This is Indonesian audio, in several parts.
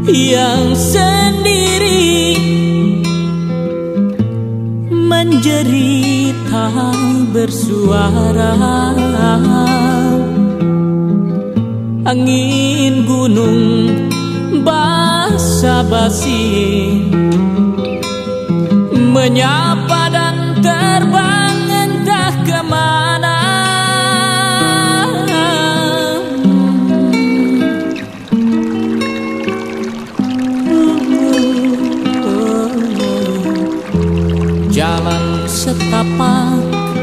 yang sendiri menjerit tak bersuara. Angin gunung basa-basi menyapa dan terbang entah kemana. Jalan setapak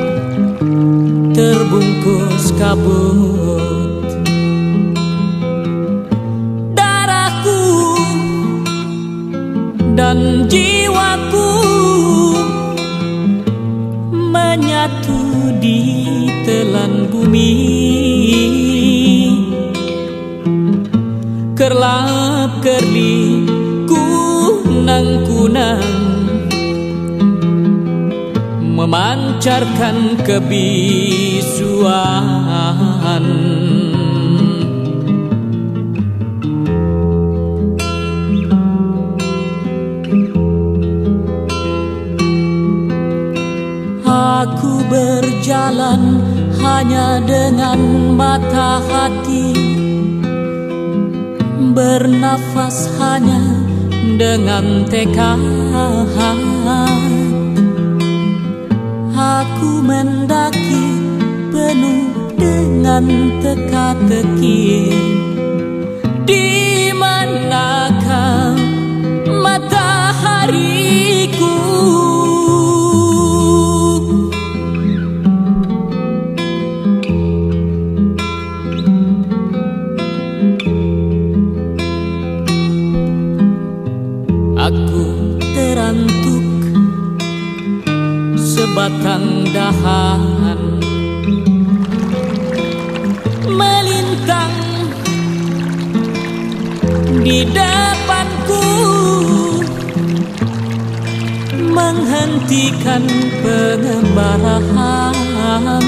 terbungkus kabut, darahku dan jiwaku menyatu di telan bumi. Kerlap kerli kunang-kunang memancarkan kebisuan. Aku berjalan hanya dengan mata hati, bernafas hanya dengan tekad. Aku mendaki penuh dengan teka-teki. Di manakah matahariku? Aku terantuk sebatang dahan melintang di depanku, menghentikan pengembarahan.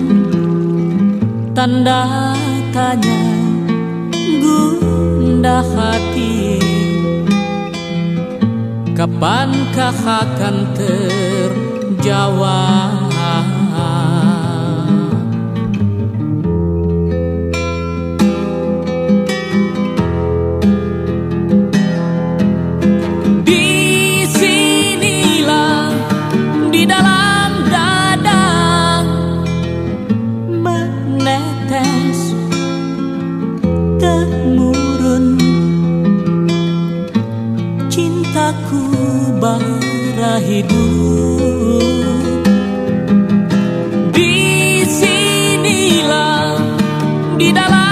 Tanda tanya gundah hati, kapankah akan terjawab? Disinilah di dalam dada menetes temurun cintaku bara hidup. Disinilah di dalam